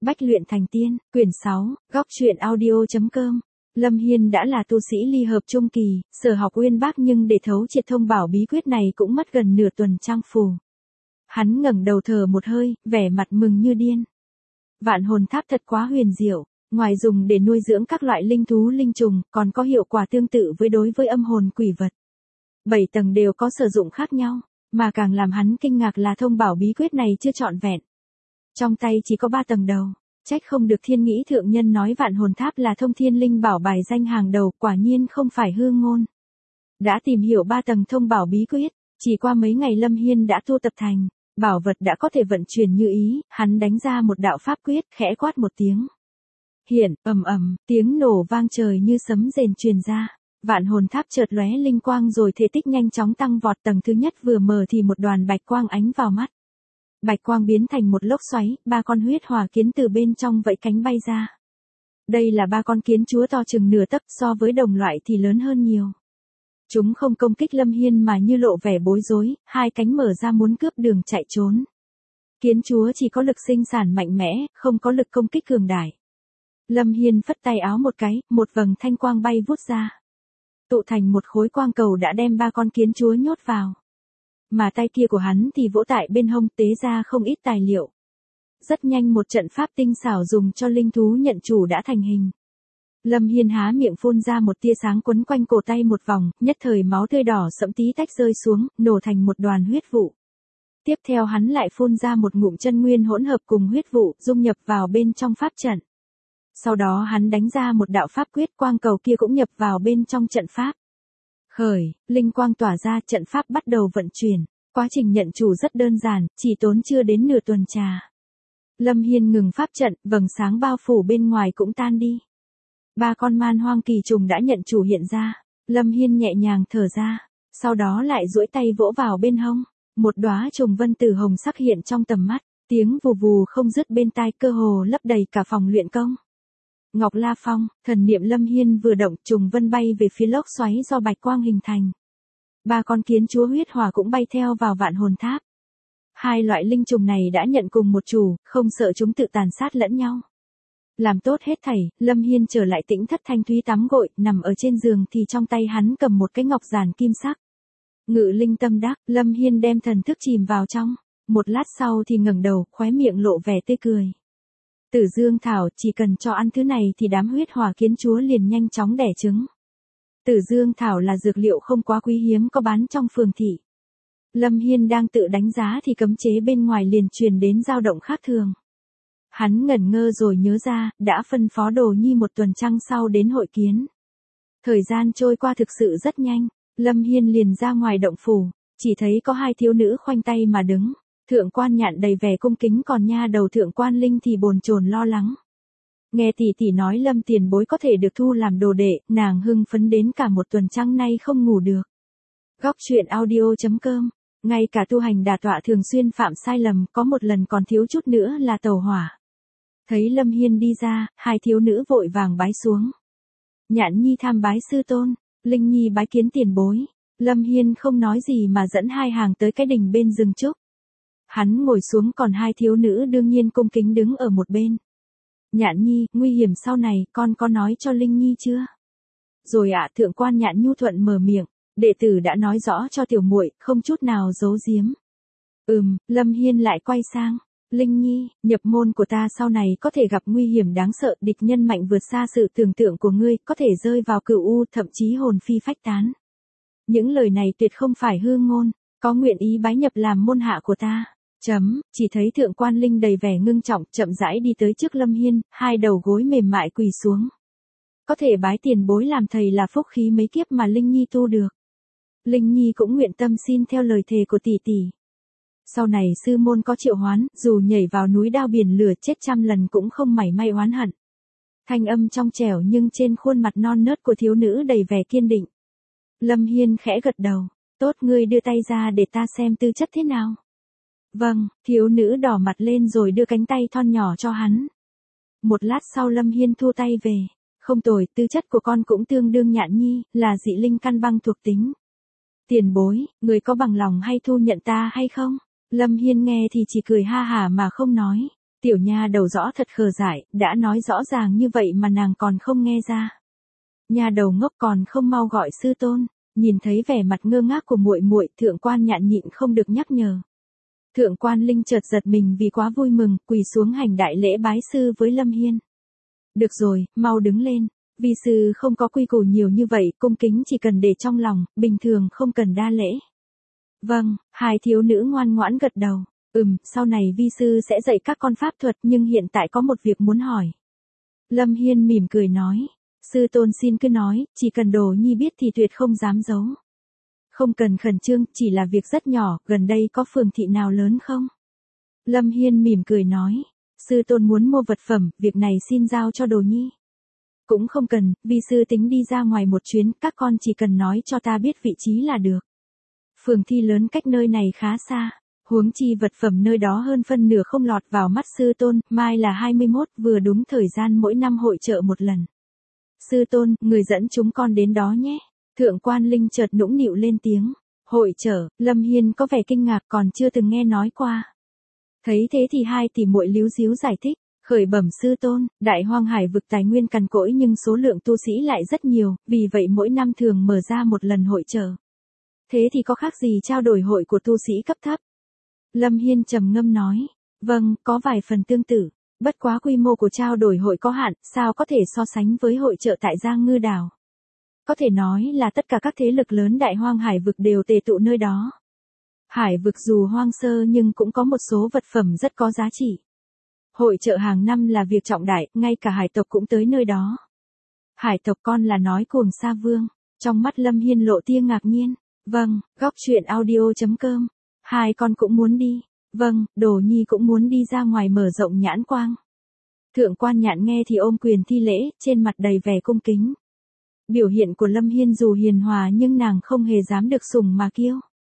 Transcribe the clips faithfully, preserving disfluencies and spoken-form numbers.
Bách luyện thành tiên, quyển sáu, góc truyện audio.com. Lâm Hiên đã là tu sĩ ly hợp trung kỳ, sở học uyên bác nhưng để thấu triệt thông bảo bí quyết này cũng mất gần nửa tuần trang phù. Hắn ngẩng đầu thở một hơi, vẻ mặt mừng như điên. Vạn hồn tháp thật quá huyền diệu, ngoài dùng để nuôi dưỡng các loại linh thú linh trùng, còn có hiệu quả tương tự với đối với âm hồn quỷ vật. Bảy tầng đều có sử dụng khác nhau, mà càng làm hắn kinh ngạc là thông bảo bí quyết này chưa trọn vẹn. Trong tay chỉ có ba tầng đầu, trách không được Thiên Nghĩ thượng nhân nói vạn hồn tháp là thông thiên linh bảo bài danh hàng đầu, quả nhiên không phải hư ngôn. Đã tìm hiểu ba tầng thông bảo bí quyết, chỉ qua mấy ngày Lâm Hiên đã tu tập thành, bảo vật đã có thể vận chuyển như ý, hắn đánh ra một đạo pháp quyết, khẽ quát một tiếng. Hiện, ầm ầm, tiếng nổ vang trời như sấm rền truyền ra. Vạn hồn tháp chợt lóe linh quang rồi thể tích nhanh chóng tăng vọt, tầng thứ nhất vừa mở thì một đoàn bạch quang ánh vào mắt. Bạch quang biến thành một lốc xoáy, ba con huyết hỏa kiến từ bên trong vẫy cánh bay ra. Đây là ba con kiến chúa to chừng nửa tấc, so với đồng loại thì lớn hơn nhiều. Chúng không công kích Lâm Hiên mà như lộ vẻ bối rối, hai cánh mở ra muốn cướp đường chạy trốn. Kiến chúa chỉ có lực sinh sản mạnh mẽ, không có lực công kích cường đại. Lâm Hiên phất tay áo một cái, một vầng thanh quang bay vút ra. Tụ thành một khối quang cầu đã đem ba con kiến chúa nhốt vào. Mà tay kia của hắn thì vỗ tại bên hông, tế ra không ít tài liệu. Rất nhanh một trận pháp tinh xảo dùng cho linh thú nhận chủ đã thành hình. Lâm Hiên há miệng phun ra một tia sáng quấn quanh cổ tay một vòng, nhất thời máu tươi đỏ sẫm tí tách rơi xuống, nổ thành một đoàn huyết vụ. Tiếp theo hắn lại phun ra một ngụm chân nguyên hỗn hợp cùng huyết vụ, dung nhập vào bên trong pháp trận. Sau đó hắn đánh ra một đạo pháp quyết, quang cầu kia cũng nhập vào bên trong trận pháp. Khởi, linh quang tỏa ra, trận pháp bắt đầu vận chuyển. Quá trình nhận chủ rất đơn giản, chỉ tốn chưa đến nửa tuần trà. Lâm Hiên ngừng pháp trận, vầng sáng bao phủ bên ngoài cũng tan đi. Ba con man hoang kỳ trùng đã nhận chủ hiện ra. Lâm Hiên nhẹ nhàng thở ra, sau đó lại duỗi tay vỗ vào bên hông. Một đóa trùng vân tử hồng sắc hiện trong tầm mắt, tiếng vù vù không dứt bên tai, cơ hồ lấp đầy cả phòng luyện công. Ngọc La Phong, thần niệm Lâm Hiên vừa động, trùng vân bay về phía lốc xoáy do bạch quang hình thành. Ba con kiến chúa huyết hỏa cũng bay theo vào vạn hồn tháp. Hai loại linh trùng này đã nhận cùng một chủ, không sợ chúng tự tàn sát lẫn nhau. Làm tốt hết thảy, Lâm Hiên trở lại tĩnh thất thanh thúy tắm gội, nằm ở trên giường thì trong tay hắn cầm một cái ngọc giản kim sắc. Ngự linh tâm đắc, Lâm Hiên đem thần thức chìm vào trong. Một lát sau thì ngẩng đầu, khóe miệng lộ vẻ tươi cười. Tử Dương Thảo, chỉ cần cho ăn thứ này thì đám huyết hỏa kiến chúa liền nhanh chóng đẻ trứng. Tử Dương Thảo là dược liệu không quá quý hiếm, có bán trong phường thị. Lâm Hiên đang tự đánh giá thì cấm chế bên ngoài liền truyền đến dao động khác thường. Hắn ngẩn ngơ rồi nhớ ra, đã phân phó Đồ Nhi một tuần trăng sau đến hội kiến. Thời gian trôi qua thực sự rất nhanh, Lâm Hiên liền ra ngoài động phủ, chỉ thấy có hai thiếu nữ khoanh tay mà đứng. Thượng quan Nhạn đầy vẻ cung kính, còn nha đầu Thượng quan Linh thì bồn chồn lo lắng. Nghe tỷ tỷ nói Lâm tiền bối có thể được thu làm đồ đệ, nàng hưng phấn đến cả một tuần trăng nay không ngủ được. Góc truyện audio.com, ngay cả tu hành đả tọa thường xuyên phạm sai lầm, có một lần còn thiếu chút nữa là tàu hỏa. Thấy Lâm Hiên đi ra, hai thiếu nữ vội vàng bái xuống. Nhạn Nhi tham bái sư tôn, Linh Nhi bái kiến tiền bối. Lâm Hiên không nói gì mà dẫn hai hàng tới cái đình bên rừng trúc. Hắn ngồi xuống, còn hai thiếu nữ đương nhiên cung kính đứng ở một bên. Nhạn Nhi, nguy hiểm sau này, con có nói cho Linh Nhi chưa? Rồi ạ, thượng quan Nhạn nhu thuận mở miệng, đệ tử đã nói rõ cho tiểu muội, không chút nào giấu giếm. Ừm, Lâm Hiên lại quay sang, Linh Nhi, nhập môn của ta sau này có thể gặp nguy hiểm đáng sợ, địch nhân mạnh vượt xa sự tưởng tượng của ngươi, có thể rơi vào cửu u, thậm chí hồn phi phách tán. Những lời này tuyệt không phải hư ngôn, có nguyện ý bái nhập làm môn hạ của ta. Chấm, chỉ thấy thượng quan Linh đầy vẻ ngưng trọng, chậm rãi đi tới trước Lâm Hiên, hai đầu gối mềm mại quỳ xuống. Có thể bái tiền bối làm thầy là phúc khí mấy kiếp mà Linh Nhi tu được. Linh Nhi cũng nguyện tâm xin theo lời thề của tỷ tỷ. Sau này sư môn có triệu hoán, dù nhảy vào núi đao biển lửa chết trăm lần cũng không mảy may oán hận. Thanh âm trong trẻo nhưng trên khuôn mặt non nớt của thiếu nữ đầy vẻ kiên định. Lâm Hiên khẽ gật đầu, tốt, ngươi đưa tay ra để ta xem tư chất thế nào. Vâng, thiếu nữ đỏ mặt lên rồi đưa cánh tay thon nhỏ cho hắn. Một lát sau Lâm Hiên thu tay về. Không tồi, tư chất của con cũng tương đương Nhạn Nhi, là dị linh căn băng thuộc tính. Tiền bối, người có bằng lòng hay thu nhận ta hay không? Lâm Hiên nghe thì chỉ cười ha hả mà không nói. Tiểu nha đầu rõ thật khờ dại, đã nói rõ ràng như vậy mà nàng còn không nghe ra. Nha đầu ngốc còn không mau gọi sư tôn. Nhìn thấy vẻ mặt ngơ ngác của muội muội, Thượng Quan Nhạn nhịn không được nhắc nhở. Thượng Quan Linh chợt giật mình vì quá vui mừng, quỳ xuống hành đại lễ bái sư với Lâm Hiên. Được rồi, mau đứng lên. Vi sư không có quy củ nhiều như vậy, cung kính chỉ cần để trong lòng, bình thường không cần đa lễ. Vâng, hai thiếu nữ ngoan ngoãn gật đầu. Ừm, sau này vi sư sẽ dạy các con pháp thuật, nhưng hiện tại có một việc muốn hỏi. Lâm Hiên mỉm cười nói. Sư tôn xin cứ nói, chỉ cần Đồ Nhi biết thì tuyệt không dám giấu. Không cần khẩn trương, chỉ là việc rất nhỏ, gần đây có phường thị nào lớn không? Lâm Hiên mỉm cười nói. Sư tôn muốn mua vật phẩm, việc này xin giao cho Đồ Nhi. Cũng không cần, vi sư tính đi ra ngoài một chuyến, các con chỉ cần nói cho ta biết vị trí là được. Phường thi lớn cách nơi này khá xa. Huống chi vật phẩm nơi đó hơn phân nửa không lọt vào mắt sư tôn, mai là hai mươi mốt, vừa đúng thời gian mỗi năm hội chợ một lần. Sư tôn, người dẫn chúng con đến đó nhé. Thượng Quan Linh chợt nũng nịu lên tiếng. Hội chợ, Lâm Hiên có vẻ kinh ngạc còn chưa từng nghe nói qua. Thấy thế thì hai tỷ muội líu díu giải thích. Khởi bẩm sư tôn, Đại Hoang Hải vực tài nguyên cằn cỗi nhưng số lượng tu sĩ lại rất nhiều, vì vậy mỗi năm thường mở ra một lần hội chợ. Thế thì có khác gì trao đổi hội của tu sĩ cấp thấp? Lâm Hiên trầm ngâm nói. Vâng, có vài phần tương tự. Bất quá quy mô của trao đổi hội có hạn, sao có thể so sánh với hội chợ tại Giang Ngư Đảo. Có thể nói là tất cả các thế lực lớn Đại Hoang Hải vực đều tề tụ nơi đó. Hải vực dù hoang sơ nhưng cũng có một số vật phẩm rất có giá trị. Hội chợ hàng năm là việc trọng đại, ngay cả hải tộc cũng tới nơi đó. Hải tộc con là nói cuồng Sa Vương. Trong mắt Lâm Hiên lộ tia ngạc nhiên. Vâng, góc truyện audio chấm com. Hai con cũng muốn đi. Vâng, Đồ Nhi cũng muốn đi ra ngoài mở rộng nhãn quang. Thượng Quan Nhạn nghe thì ôm quyền thi lễ, trên mặt đầy vẻ cung kính. Biểu hiện của Lâm Hiên dù hiền hòa nhưng nàng không hề dám được sủng mà kiêu.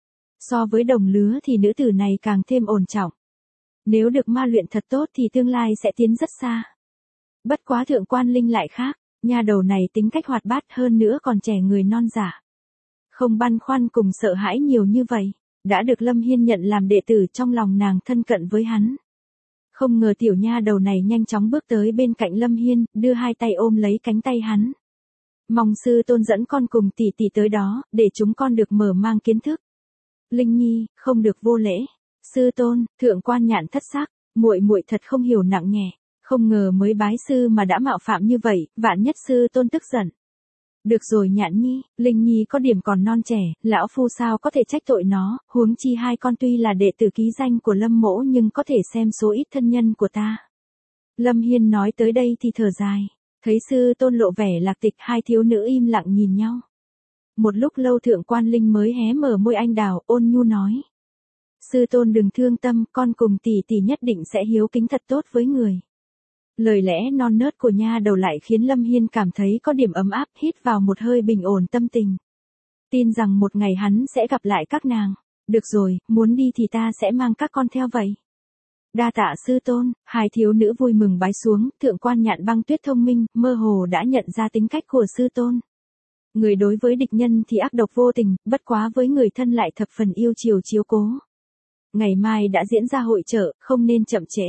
So với đồng lứa thì nữ tử này càng thêm ổn trọng. Nếu được ma luyện thật tốt thì tương lai sẽ tiến rất xa. Bất quá Thượng Quan Linh lại khác, nha đầu này tính cách hoạt bát hơn nữa còn trẻ người non dạ. Không băn khoăn cùng sợ hãi nhiều như vậy. Đã được Lâm Hiên nhận làm đệ tử, trong lòng nàng thân cận với hắn. Không ngờ tiểu nha đầu này nhanh chóng bước tới bên cạnh Lâm Hiên, đưa hai tay ôm lấy cánh tay hắn. Mong sư tôn dẫn con cùng tỷ tỷ tới đó, để chúng con được mở mang kiến thức. Linh Nhi, không được vô lễ. Sư tôn, Thượng Quan Nhạn thất sắc, muội muội thật không hiểu nặng nhẹ, không ngờ mới bái sư mà đã mạo phạm như vậy, vạn nhất sư tôn tức giận. Được rồi Nhạn Nhi, Linh Nhi có điểm còn non trẻ, lão phu sao có thể trách tội nó, huống chi hai con tuy là đệ tử ký danh của Lâm mỗ nhưng có thể xem số ít thân nhân của ta. Lâm Hiên nói tới đây thì thở dài, thấy sư tôn lộ vẻ lạc tịch, hai thiếu nữ im lặng nhìn nhau. Một lúc lâu Thượng Quan Linh mới hé mở môi anh đào, ôn nhu nói. Sư tôn đừng thương tâm, con cùng tỷ tỷ nhất định sẽ hiếu kính thật tốt với người. Lời lẽ non nớt của nha đầu lại khiến Lâm Hiên cảm thấy có điểm ấm áp, hít vào một hơi bình ổn tâm tình. Tin rằng một ngày hắn sẽ gặp lại các nàng. Được rồi, muốn đi thì ta sẽ mang các con theo vậy. Đa tạ sư tôn, hai thiếu nữ vui mừng bái xuống. Thượng Quan Nhạn Băng Tuyết thông minh, mơ hồ đã nhận ra tính cách của sư tôn. Người đối với địch nhân thì ác độc vô tình, bất quá với người thân lại thập phần yêu chiều chiếu cố. Ngày mai đã diễn ra hội chợ, không nên chậm trễ.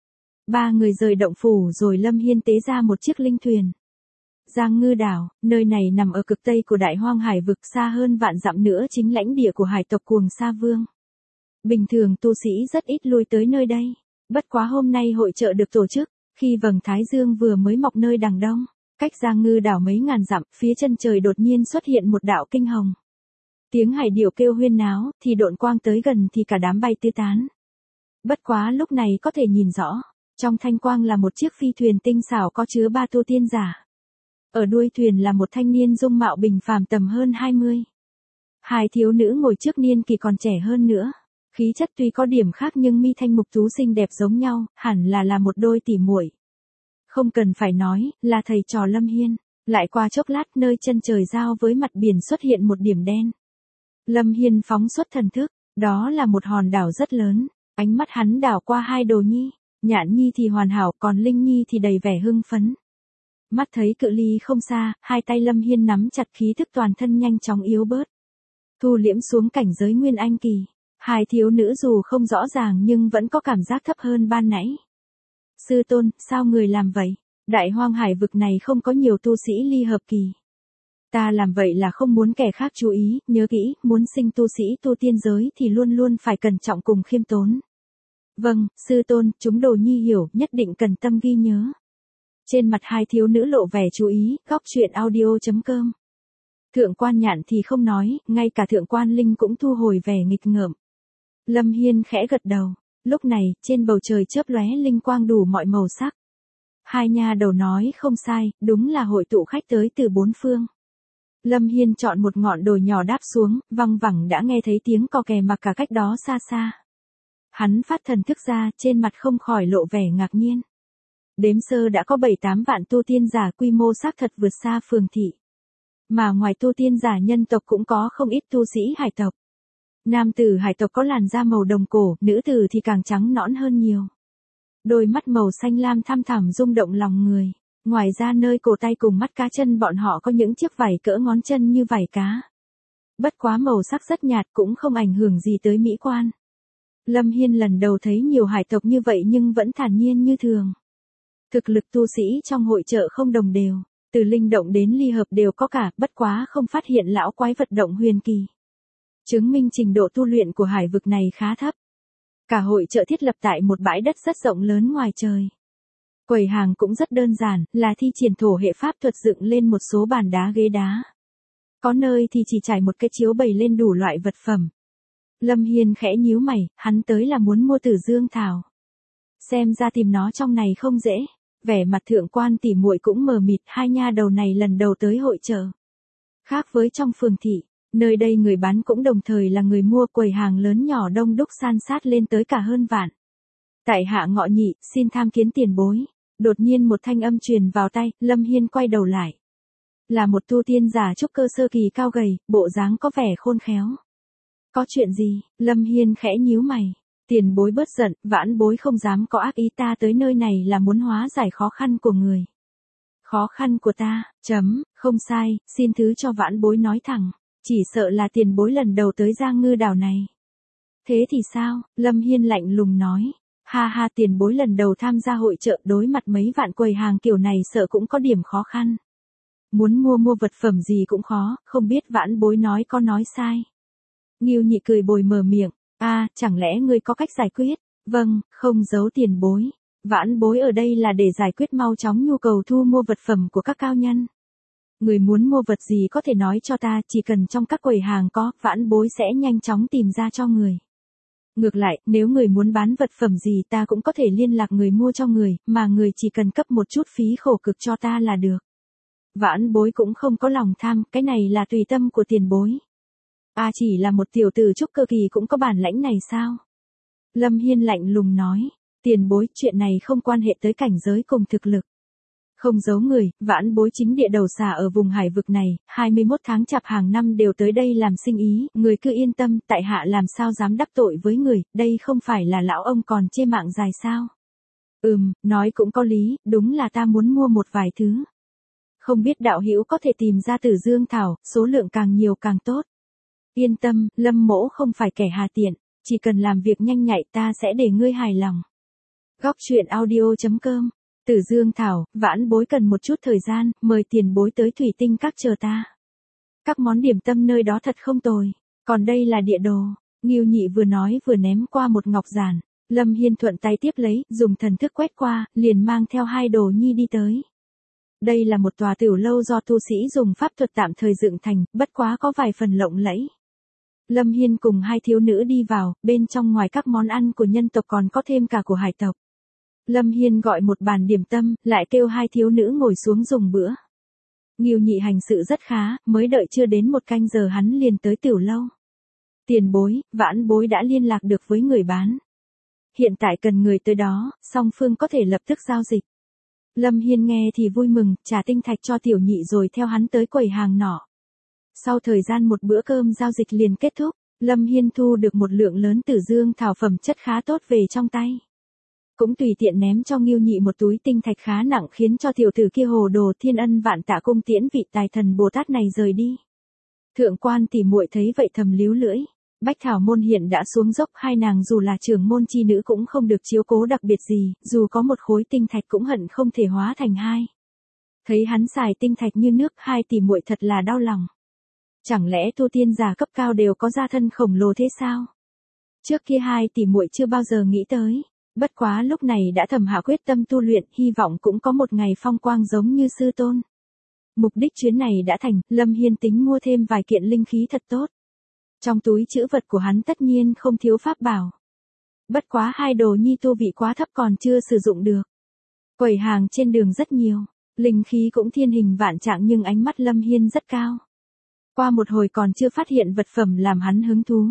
Ba người rời động phủ rồi Lâm Hiên tế ra một chiếc linh thuyền. Giang Ngư Đảo, nơi này nằm ở cực tây của Đại Hoang Hải vực, xa hơn vạn dặm nữa chính lãnh địa của hải tộc cuồng Sa Vương. Bình thường tu sĩ rất ít lui tới nơi đây. Bất quá hôm nay hội chợ được tổ chức, khi vầng thái dương vừa mới mọc nơi đằng đông, cách Giang Ngư Đảo mấy ngàn dặm, phía chân trời đột nhiên xuất hiện một đạo kinh hồng. Tiếng hải điểu kêu huyên náo, thì độn quang tới gần thì cả đám bay tứ tán. Bất quá lúc này có thể nhìn rõ, trong thanh quang là một chiếc phi thuyền tinh xảo có chứa ba tu tiên giả. Ở đuôi thuyền là một thanh niên dung mạo bình phàm tầm hơn hai mươi. Hai thiếu nữ ngồi trước niên kỳ còn trẻ hơn nữa. Khí chất tuy có điểm khác nhưng mi thanh mục tú xinh đẹp giống nhau, hẳn là là một đôi tỉ muội. Không cần phải nói, là thầy trò Lâm Hiên. Lại qua chốc lát nơi chân trời giao với mặt biển xuất hiện một điểm đen. Lâm Hiên phóng xuất thần thức, đó là một hòn đảo rất lớn. Ánh mắt hắn đảo qua hai Đồ Nhi, Nhạn Nhi thì hoàn hảo, còn Linh Nhi thì đầy vẻ hưng phấn. Mắt thấy cự ly không xa, hai tay Lâm Hiên nắm chặt, khí thức toàn thân nhanh chóng yếu bớt. Thu liễm xuống cảnh giới Nguyên Anh kỳ. Hai thiếu nữ dù không rõ ràng nhưng vẫn có cảm giác thấp hơn ban nãy. Sư tôn, sao người làm vậy? Đại hoang hải vực này không có nhiều tu sĩ ly hợp kỳ. Ta làm vậy là không muốn kẻ khác chú ý, nhớ kỹ, muốn sinh tu sĩ tu tiên giới thì luôn luôn phải cẩn trọng cùng khiêm tốn. Vâng, sư tôn, chúng đồ nhi hiểu, nhất định cần tâm ghi nhớ. Trên mặt hai thiếu nữ lộ vẻ chú ý, góc chuyện audio chấm com. Thượng quan Nhạn thì không nói, ngay cả thượng quan Linh cũng thu hồi vẻ nghịch ngợm. Lâm Hiên khẽ gật đầu, lúc này, trên bầu trời chớp lóe linh quang đủ mọi màu sắc. Hai nha đầu nói không sai, đúng là hội tụ khách tới từ bốn phương. Lâm Hiên chọn một ngọn đồi nhỏ đáp xuống, văng vẳng đã nghe thấy tiếng cò kè mặc cả cách đó xa xa. Hắn phát thần thức ra, trên mặt không khỏi lộ vẻ ngạc nhiên. Đếm sơ đã có bảy tám vạn tu tiên giả, quy mô xác thật vượt xa phường thị. Mà ngoài tu tiên giả nhân tộc cũng có không ít tu sĩ hải tộc. Nam tử hải tộc có làn da màu đồng cổ, nữ tử thì càng trắng nõn hơn nhiều. Đôi mắt màu xanh lam thăm thẳm rung động lòng người. Ngoài ra nơi cổ tay cùng mắt cá chân bọn họ có những chiếc vảy cỡ ngón chân như vảy cá. Bất quá màu sắc rất nhạt cũng không ảnh hưởng gì tới mỹ quan. Lâm Hiên lần đầu thấy nhiều hải tộc như vậy nhưng vẫn thản nhiên như thường. Thực lực tu sĩ trong hội chợ không đồng đều, từ linh động đến ly hợp đều có cả, bất quá không phát hiện lão quái vật động huyền kỳ. Chứng minh trình độ tu luyện của hải vực này khá thấp. Cả hội chợ thiết lập tại một bãi đất rất rộng lớn ngoài trời. Quầy hàng cũng rất đơn giản, là thi triển thổ hệ pháp thuật dựng lên một số bàn đá ghế đá. Có nơi thì chỉ trải một cái chiếu bày lên đủ loại vật phẩm. Lâm Hiên khẽ nhíu mày, hắn tới là muốn mua Tử Dương Thảo. Xem ra tìm nó trong này không dễ. Vẻ mặt thượng quan tỉ muội cũng mờ mịt, hai nha đầu này lần đầu tới hội chợ. Khác với trong phường thị, nơi đây người bán cũng đồng thời là người mua, quầy hàng lớn nhỏ đông đúc san sát lên tới cả hơn vạn. Tại hạ ngọ nhị, xin tham kiến tiền bối. Đột nhiên một thanh âm truyền vào tay, Lâm Hiên quay đầu lại. Là một tu tiên giả trúc cơ sơ kỳ cao gầy, bộ dáng có vẻ khôn khéo. Có chuyện gì? Lâm Hiên khẽ nhíu mày. Tiền bối bớt giận, vãn bối không dám có ác ý, ta tới nơi này là muốn hóa giải khó khăn của người. Khó khăn của ta, chấm, không sai, xin thứ cho vãn bối nói thẳng. Chỉ sợ là tiền bối lần đầu tới Giang Ngư đảo này. Thế thì sao? Lâm Hiên lạnh lùng nói. Ha ha, tiền bối lần đầu tham gia hội chợ, đối mặt mấy vạn quầy hàng kiểu này sợ cũng có điểm khó khăn. Muốn mua mua vật phẩm gì cũng khó, không biết vãn bối nói có nói sai. Ngưu Nhị cười bồi mở miệng. A, à, chẳng lẽ ngươi có cách giải quyết? Vâng, không giấu tiền bối. Vãn bối ở đây là để giải quyết mau chóng nhu cầu thu mua vật phẩm của các cao nhân. Người muốn mua vật gì có thể nói cho ta, chỉ cần trong các quầy hàng có, vãn bối sẽ nhanh chóng tìm ra cho người. Ngược lại, nếu người muốn bán vật phẩm gì ta cũng có thể liên lạc người mua cho người, mà người chỉ cần cấp một chút phí khổ cực cho ta là được. Vãn bối cũng không có lòng tham, cái này là tùy tâm của tiền bối. À, chỉ là một tiểu tử trúc cơ kỳ cũng có bản lãnh này sao? Lâm Hiên lạnh lùng nói, tiền bối, chuyện này không quan hệ tới cảnh giới cùng thực lực. Không giấu người, vãn bối chính địa đầu xà ở vùng hải vực này, hai mươi mốt tháng chạp hàng năm đều tới đây làm sinh ý, người cứ yên tâm, tại hạ làm sao dám đắc tội với người, đây không phải là lão ông còn chê mạng dài sao? Ừm, nói cũng có lý, đúng là ta muốn mua một vài thứ. Không biết đạo hữu có thể tìm ra Tử Dương Thảo, số lượng càng nhiều càng tốt. Yên tâm, Lâm mỗ không phải kẻ hà tiện, chỉ cần làm việc nhanh nhạy ta sẽ để ngươi hài lòng. Góc chuyện audio chấm com. Tử Dương Thảo, vãn bối cần một chút thời gian, mời tiền bối tới Thủy Tinh Các chờ ta. Các món điểm tâm nơi đó thật không tồi, còn đây là địa đồ. Ngưu Nhị vừa nói vừa ném qua một ngọc giản. Lâm Hiên thuận tay tiếp lấy, dùng thần thức quét qua, liền mang theo hai đồ nhi đi tới. Đây là một tòa tiểu lâu do tu sĩ dùng pháp thuật tạm thời dựng thành, bất quá có vài phần lộng lẫy. Lâm Hiên cùng hai thiếu nữ đi vào, bên trong ngoài các món ăn của nhân tộc còn có thêm cả của hải tộc. Lâm Hiên gọi một bàn điểm tâm, lại kêu hai thiếu nữ ngồi xuống dùng bữa. Ngưu Nhị hành sự rất khá, mới đợi chưa đến một canh giờ hắn liền tới tiểu lâu. Tiền bối, vãn bối đã liên lạc được với người bán. Hiện tại cần người tới đó, song phương có thể lập tức giao dịch. Lâm Hiên nghe thì vui mừng, trả tinh thạch cho tiểu nhị rồi theo hắn tới quầy hàng nọ. Sau thời gian một bữa cơm giao dịch liền kết thúc, Lâm Hiên thu được một lượng lớn Tử Dương Thảo phẩm chất khá tốt về trong tay. Cũng tùy tiện ném cho Ngưu Nhị một túi tinh thạch khá nặng khiến cho tiểu tử kia hồ đồ, thiên ân vạn tạ, cung tiễn vị tài thần Bồ Tát này rời đi. Thượng quan tỉ muội thấy vậy thầm líu lưỡi, Bách Thảo môn hiện đã xuống dốc, hai nàng dù là trưởng môn chi nữ cũng không được chiếu cố đặc biệt gì, dù có một khối tinh thạch cũng hận không thể hóa thành hai. Thấy hắn xài tinh thạch như nước, hai tỷ muội thật là đau lòng. Chẳng lẽ tu tiên giả cấp cao đều có gia thân khổng lồ thế sao? Trước kia hai tỷ muội chưa bao giờ nghĩ tới, bất quá lúc này đã thầm hạ quyết tâm tu luyện, hy vọng cũng có một ngày phong quang giống như sư tôn. Mục đích chuyến này đã thành, Lâm Hiên tính mua thêm vài kiện linh khí thật tốt. Trong túi trữ vật của hắn tất nhiên không thiếu pháp bảo. Bất quá hai đồ nhi tu vị quá thấp còn chưa sử dụng được. Quầy hàng trên đường rất nhiều, linh khí cũng thiên hình vạn trạng nhưng ánh mắt Lâm Hiên rất cao. Qua một hồi còn chưa phát hiện vật phẩm làm hắn hứng thú.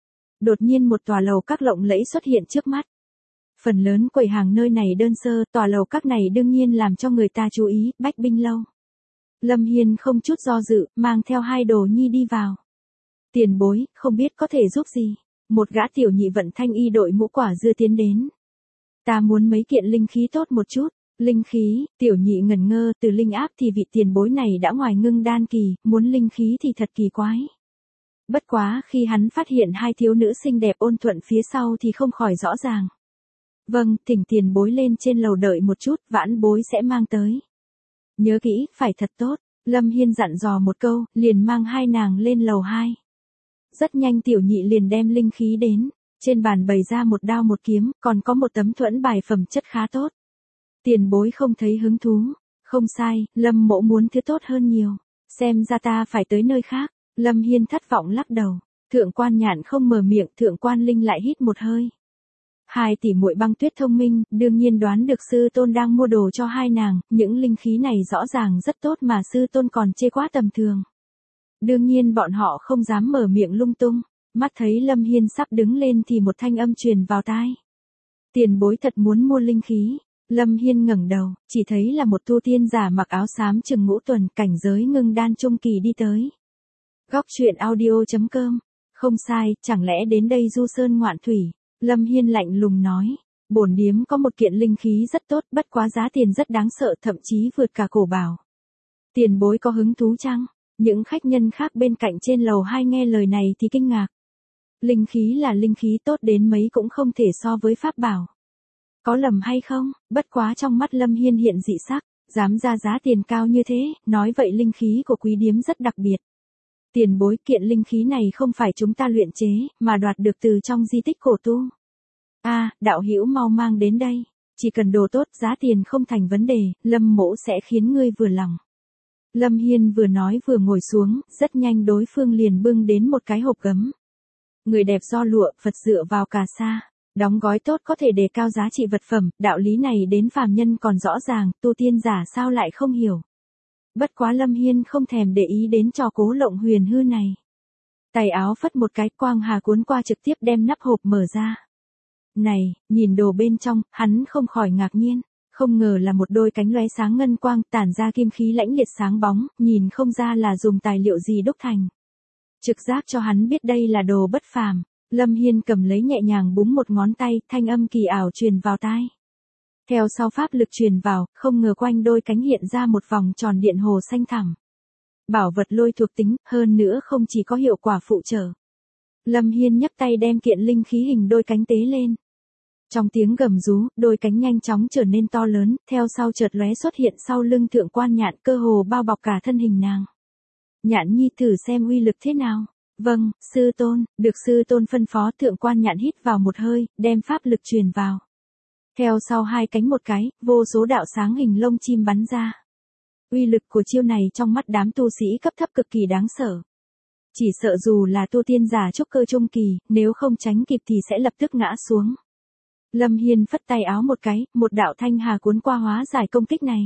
Đột nhiên một tòa lầu các lộng lẫy xuất hiện trước mắt. Phần lớn quầy hàng nơi này đơn sơ, tòa lầu các này đương nhiên làm cho người ta chú ý, Bách Binh Lâu. Lâm Hiên không chút do dự, mang theo hai đồ nhi đi vào. Tiền bối, không biết có thể giúp gì. Một gã tiểu nhị vận thanh y đội mũ quả dưa tiến đến. Ta muốn mấy kiện linh khí tốt một chút. Linh khí, tiểu nhị ngẩn ngơ, từ linh áp thì vị tiền bối này đã ngoài ngưng đan kỳ, muốn linh khí thì thật kỳ quái. Bất quá khi hắn phát hiện hai thiếu nữ xinh đẹp ôn thuận phía sau thì không khỏi rõ ràng. Vâng, thỉnh tiền bối lên trên lầu đợi một chút, vãn bối sẽ mang tới. Nhớ kỹ, phải thật tốt. Lâm Hiên dặn dò một câu, liền mang hai nàng lên lầu hai. Rất nhanh tiểu nhị liền đem linh khí đến, trên bàn bày ra một đao một kiếm, còn có một tấm thuẫn bài phẩm chất khá tốt. Tiền bối không thấy hứng thú. Không sai, Lâm mỗ muốn thứ tốt hơn nhiều. Xem ra ta phải tới nơi khác. Lâm Hiên thất vọng lắc đầu. Thượng quan Nhạn không mở miệng, thượng quan Linh lại hít một hơi. Hai tỷ muội Băng Tuyết thông minh, đương nhiên đoán được sư tôn đang mua đồ cho hai nàng, những linh khí này rõ ràng rất tốt mà sư tôn còn chê quá tầm thường. Đương nhiên bọn họ không dám mở miệng lung tung, mắt thấy Lâm Hiên sắp đứng lên thì một thanh âm truyền vào tai. Tiền bối thật muốn mua linh khí. Lâm Hiên ngẩng đầu, chỉ thấy là một tu tiên giả mặc áo xám chừng ngũ tuần, cảnh giới ngưng đan trung kỳ đi tới. Góc truyện audio chấm com. Không sai, chẳng lẽ đến đây du sơn ngoạn thủy. Lâm Hiên lạnh lùng nói, bổn điếm có một kiện linh khí rất tốt, bất quá giá tiền rất đáng sợ, thậm chí vượt cả cổ bảo. Tiền bối có hứng thú chăng? Những khách nhân khác bên cạnh trên lầu hai nghe lời này thì kinh ngạc. Linh khí là linh khí tốt đến mấy cũng không thể so với pháp bảo. Có lầm hay không? Bất quá trong mắt Lâm Hiên hiện dị sắc, dám ra giá tiền cao như thế, nói vậy linh khí của quý điếm rất đặc biệt. Tiền bối, kiện linh khí này không phải chúng ta luyện chế, mà đoạt được từ trong di tích cổ tu. A, à, đạo hữu mau mang đến đây, chỉ cần đồ tốt, giá tiền không thành vấn đề, Lâm mỗ sẽ khiến ngươi vừa lòng. Lâm Hiên vừa nói vừa ngồi xuống, rất nhanh đối phương liền bưng đến một cái hộp gấm. Người đẹp do lụa, Phật dựa vào cà sa, đóng gói tốt có thể đề cao giá trị vật phẩm, đạo lý này đến phàm nhân còn rõ ràng, tu tiên giả sao lại không hiểu. Bất quá Lâm Hiên không thèm để ý đến trò cố lộng huyền hư này. Tay áo phất một cái, quang hà cuốn qua trực tiếp đem nắp hộp mở ra. Này, nhìn đồ bên trong, hắn không khỏi ngạc nhiên, không ngờ là một đôi cánh lóe sáng ngân quang, tản ra kim khí lãnh liệt sáng bóng, nhìn không ra là dùng tài liệu gì đúc thành. Trực giác cho hắn biết đây là đồ bất phàm. Lâm Hiên cầm lấy nhẹ nhàng búng một ngón tay, thanh âm kỳ ảo truyền vào tai. Theo sau pháp lực truyền vào, không ngờ quanh đôi cánh hiện ra một vòng tròn điện hồ xanh thẳm. Bảo vật lôi thuộc tính, hơn nữa không chỉ có hiệu quả phụ trợ. Lâm Hiên nhấc tay đem kiện linh khí hình đôi cánh tế lên. Trong tiếng gầm rú, đôi cánh nhanh chóng trở nên to lớn, theo sau chợt lóe xuất hiện sau lưng thượng quan Nhạn, cơ hồ bao bọc cả thân hình nàng. Nhạn nhi thử xem uy lực thế nào. Vâng, sư tôn, được sư tôn phân phó. Thượng quan Nhạn hít vào một hơi, đem pháp lực truyền vào. Theo sau hai cánh một cái, vô số đạo sáng hình lông chim bắn ra. Uy lực của chiêu này trong mắt đám tu sĩ cấp thấp cực kỳ đáng sợ. Chỉ sợ dù là tu tiên giả trúc cơ trung kỳ, nếu không tránh kịp thì sẽ lập tức ngã xuống. Lâm Hiên phất tay áo một cái, một đạo thanh hà cuốn qua hóa giải công kích này.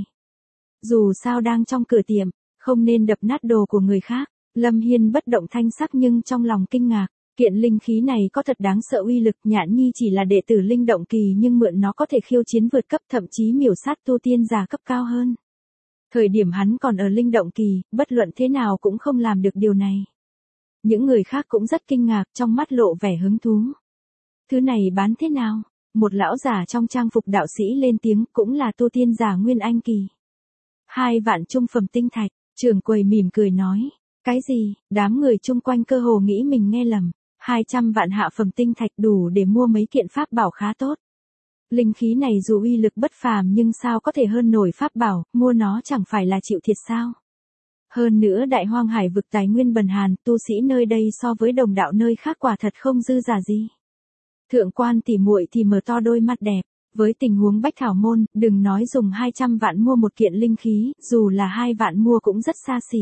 Dù sao đang trong cửa tiệm, không nên đập nát đồ của người khác. Lâm Hiên bất động thanh sắc nhưng trong lòng kinh ngạc, kiện linh khí này có thật đáng sợ uy lực. Nhạn nhi chỉ là đệ tử linh động kỳ nhưng mượn nó có thể khiêu chiến vượt cấp, thậm chí miểu sát tu tiên giả cấp cao hơn. Thời điểm hắn còn ở linh động kỳ, bất luận thế nào cũng không làm được điều này. Những người khác cũng rất kinh ngạc, trong mắt lộ vẻ hứng thú. Thứ này bán thế nào? Một lão giả trong trang phục đạo sĩ lên tiếng, cũng là tu tiên giả nguyên anh kỳ. Hai vạn trung phẩm tinh thạch. Trưởng quầy mỉm cười nói. Cái gì? Đám người chung quanh cơ hồ nghĩ mình nghe lầm. hai trăm vạn hạ phẩm tinh thạch đủ để mua mấy kiện pháp bảo khá tốt. Linh khí này dù uy lực bất phàm nhưng sao có thể hơn nổi pháp bảo, mua nó chẳng phải là chịu thiệt sao. Hơn nữa đại hoang hải vực tài nguyên bần hàn, tu sĩ nơi đây so với đồng đạo nơi khác quả thật không dư giả gì. Thượng quan tỉ muội thì mở to đôi mắt đẹp, với tình huống bách thảo môn, đừng nói dùng hai trăm vạn mua một kiện linh khí, dù là hai vạn mua cũng rất xa xỉ.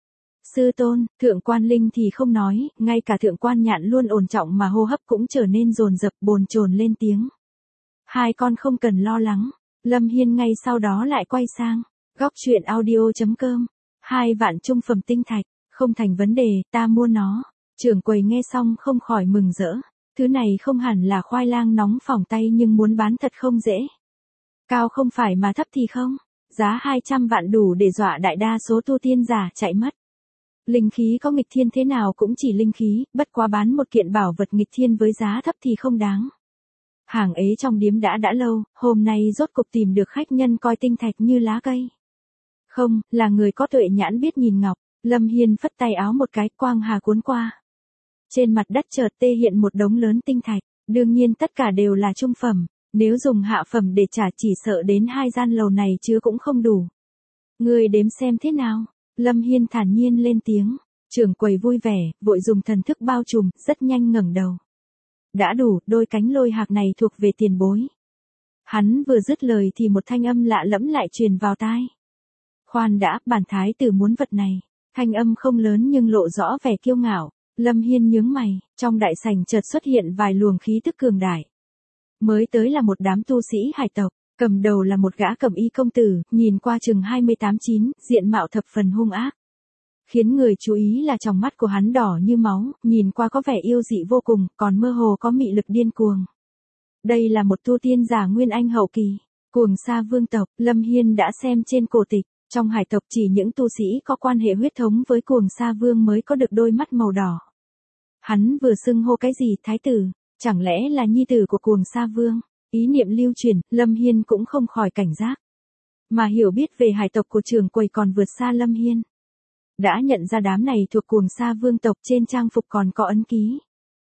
Sư tôn, thượng quan linh thì không nói, ngay cả thượng quan nhạn luôn ổn trọng mà hô hấp cũng trở nên dồn dập bồn chồn lên tiếng. Hai con không cần lo lắng, Lâm Hiên ngay sau đó lại quay sang, góc truyện audio chấm com, hai vạn trung phẩm tinh thạch, không thành vấn đề, ta mua nó. Trưởng quầy nghe xong không khỏi mừng rỡ, thứ này không hẳn là khoai lang nóng phỏng tay nhưng muốn bán thật không dễ. Cao không phải mà thấp thì không, giá hai trăm vạn đủ để dọa đại đa số tu tiên giả chạy mất. Linh khí có nghịch thiên thế nào cũng chỉ linh khí, bất quá bán một kiện bảo vật nghịch thiên với giá thấp thì không đáng. Hàng ế trong điếm đã đã lâu, hôm nay rốt cục tìm được khách nhân coi tinh thạch như lá cây. Không, là người có tuệ nhãn biết nhìn ngọc, Lâm Hiên phất tay áo một cái, quang hà cuốn qua. Trên mặt đất chợt tê hiện một đống lớn tinh thạch, đương nhiên tất cả đều là trung phẩm, nếu dùng hạ phẩm để trả chỉ sợ đến hai gian lầu này chứ cũng không đủ. Ngươi đếm xem thế nào, Lâm Hiên thản nhiên lên tiếng, trưởng quầy vui vẻ, vội dùng thần thức bao trùm, rất nhanh ngẩng đầu. Đã đủ, đôi cánh lôi hạc này thuộc về tiền bối. Hắn vừa dứt lời thì một thanh âm lạ lẫm lại truyền vào tai. Khoan đã, bản thái tử muốn vật này. Thanh âm không lớn nhưng lộ rõ vẻ kiêu ngạo. Lâm Hiên nhướng mày, trong đại sảnh chợt xuất hiện vài luồng khí tức cường đại. Mới tới là một đám tu sĩ hải tộc, cầm đầu là một gã cẩm y công tử, nhìn qua chừng hai mươi tám chín, diện mạo thập phần hung ác. Khiến người chú ý là tròng mắt của hắn đỏ như máu, nhìn qua có vẻ yêu dị vô cùng, còn mơ hồ có mị lực điên cuồng. Đây là một tu tiên giả nguyên anh hậu kỳ, Cuồng Sa vương tộc. Lâm Hiên đã xem trên cổ tịch, trong hải tộc chỉ những tu sĩ có quan hệ huyết thống với Cuồng Sa vương mới có được đôi mắt màu đỏ. Hắn vừa xưng hô cái gì thái tử, chẳng lẽ là nhi tử của Cuồng Sa vương? Ý niệm lưu truyền, Lâm Hiên cũng không khỏi cảnh giác. Mà hiểu biết về hải tộc của trưởng quầy còn vượt xa Lâm Hiên. Đã nhận ra đám này thuộc Cuồng Sa vương tộc, trên trang phục còn có ấn ký.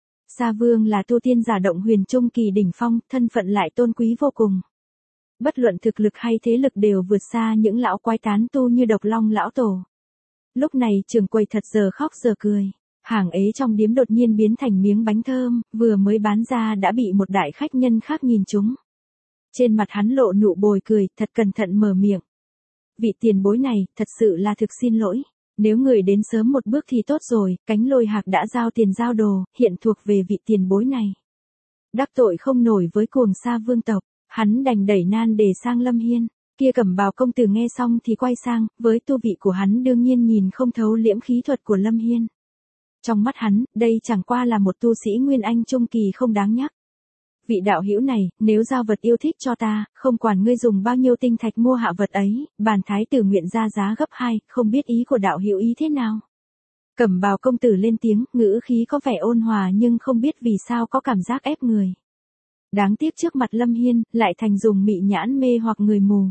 Sa vương là tu tiên giả động huyền trung kỳ đỉnh phong, thân phận lại tôn quý vô cùng. Bất luận thực lực hay thế lực đều vượt xa những lão quái tán tu như Độc Long lão tổ. Lúc này trưởng quầy thật giờ khóc giờ cười. Hàng ế trong điếm đột nhiên biến thành miếng bánh thơm, vừa mới bán ra đã bị một đại khách nhân khác nhìn trúng. Trên mặt hắn lộ nụ bồi cười, thật cẩn thận mở miệng. Vị tiền bối này, thật sự là thực xin lỗi. Nếu người đến sớm một bước thì tốt rồi, cánh lôi hạc đã giao tiền giao đồ, hiện thuộc về vị tiền bối này. Đắc tội không nổi với Cuồng Sa vương tộc, hắn đành đẩy nan đề sang Lâm Hiên. Kia Cẩm Bào công tử nghe xong thì quay sang, với tu vị của hắn đương nhiên nhìn không thấu liễm khí thuật của Lâm Hiên. Trong mắt hắn, đây chẳng qua là một tu sĩ nguyên anh trung kỳ không đáng nhắc. Vị đạo hữu này, nếu giao vật yêu thích cho ta, không quản ngươi dùng bao nhiêu tinh thạch mua hạ vật ấy, bản thái tử nguyện ra giá gấp hai, không biết ý của đạo hữu ý thế nào. Cẩm Bào công tử lên tiếng, ngữ khí có vẻ ôn hòa nhưng không biết vì sao có cảm giác ép người. Đáng tiếc trước mặt Lâm Hiên, lại thành dùng mị nhãn mê hoặc người mù.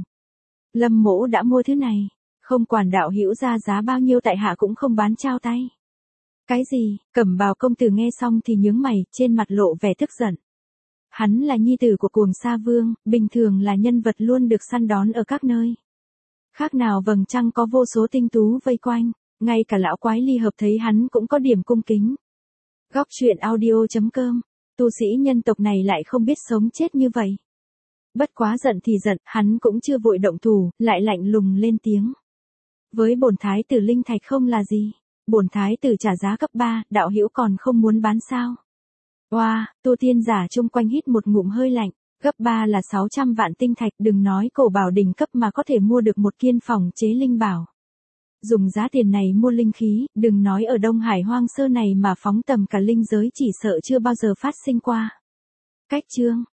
Lâm mỗ đã mua thứ này, không quản đạo hữu ra giá bao nhiêu tại hạ cũng không bán trao tay. Cái gì? Cẩm Bào công tử nghe xong thì nhướng mày, trên mặt lộ vẻ tức giận. Hắn là nhi tử của Cuồng Sa vương, bình thường là nhân vật luôn được săn đón ở các nơi. Khác nào vầng trăng có vô số tinh tú vây quanh, ngay cả lão quái ly hợp thấy hắn cũng có điểm cung kính. Góc truyện audio chấm com, tu sĩ nhân tộc này lại không biết sống chết như vậy. Bất quá giận thì giận, hắn cũng chưa vội động thủ, lại lạnh lùng lên tiếng. Với bổn thái tử linh thạch không là gì. Bổn thái tử trả giá cấp ba, đạo hữu còn không muốn bán sao? Oa, wow, tu tiên giả chung quanh hít một ngụm hơi lạnh, cấp ba là sáu trăm vạn tinh thạch, đừng nói cổ bảo đỉnh cấp mà có thể mua được một kiên phòng chế linh bảo. Dùng giá tiền này mua linh khí, đừng nói ở Đông Hải hoang sơ này mà phóng tầm cả linh giới chỉ sợ chưa bao giờ phát sinh qua. Cách chương